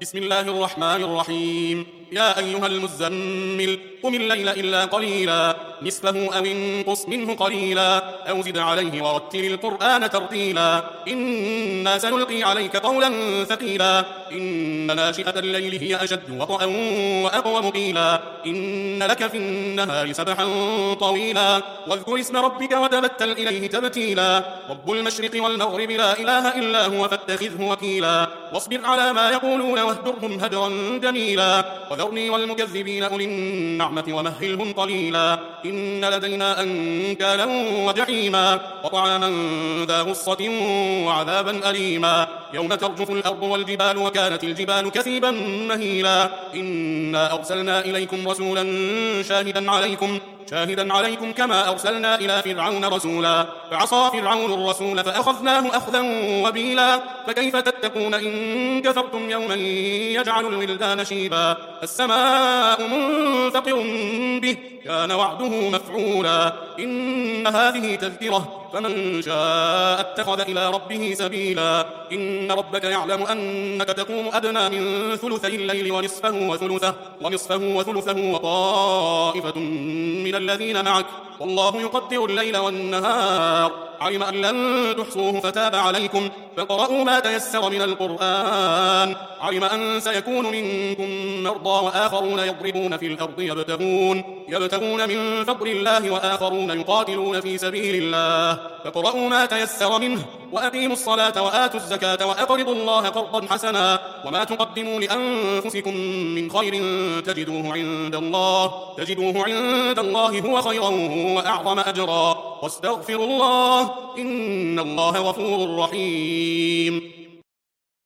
بسم الله الرحمن الرحيم. يا أيها المزمل قم الليل إلا قليلا نصفه أو انقص منه قليلا أو زد عليه ورتل القرآن ترتيلا إنا سنلقي عليك قولا ثقيلا إن ناشئة الليل هي أشد وطئا وأقوم قيلا إن لك في النهار سبحا طويلا واذكر اسم ربك وتبتل إليه تبتيلا رب المشرق والمغرب لا إله إلا هو فاتخذه وكيلا واصبر على ما يقولون واهجرهم هجرا جميلا وذرني والمكذبين أولي النعمة ومهلهم قليلا إن لدينا أنكالا وجحيما وطعاما ذا غصة وعذابا أليما يوم ترجف الأرض والجبال وكانت الجبال كثيبا مهيلا إنا أرسلنا إليكم رسولا شاهدا عليكم كما أرسلنا إلى فرعون رسولا فعصى فرعون الرسول فأخذناه أخذا وبيلا فكيف تتقون إن كفرتم يوما يجعل الولدان شيبا السماء منفطر به كان وعده مفعولا إن هذه تذكرة فمن شاء اتخذ إلى ربه سبيلا إن ربك يعلم أنك تقوم أدنى من ثلثي الليل ونصفه وثلثه وطائفة من الذين معك والله يقدر الليل والنهار علم أن لن تحصوه فتاب عليكم فاقرؤوا ما تيسر من القرآن علم أن سيكون منكم مرضى وآخرون يضربون في الأرض يبتغون من فضل الله وآخرون يقاتلون في سبيل الله فاقرؤوا ما تيسر منه وأقيموا الصلاة وآتوا الزكاة وأقرضوا الله قرضا حسنا وما تقدموا لأنفسكم من خير تجدوه عند الله هو خيرا وأعظم أجرا واستغفروا الله إن الله غفور رحيم.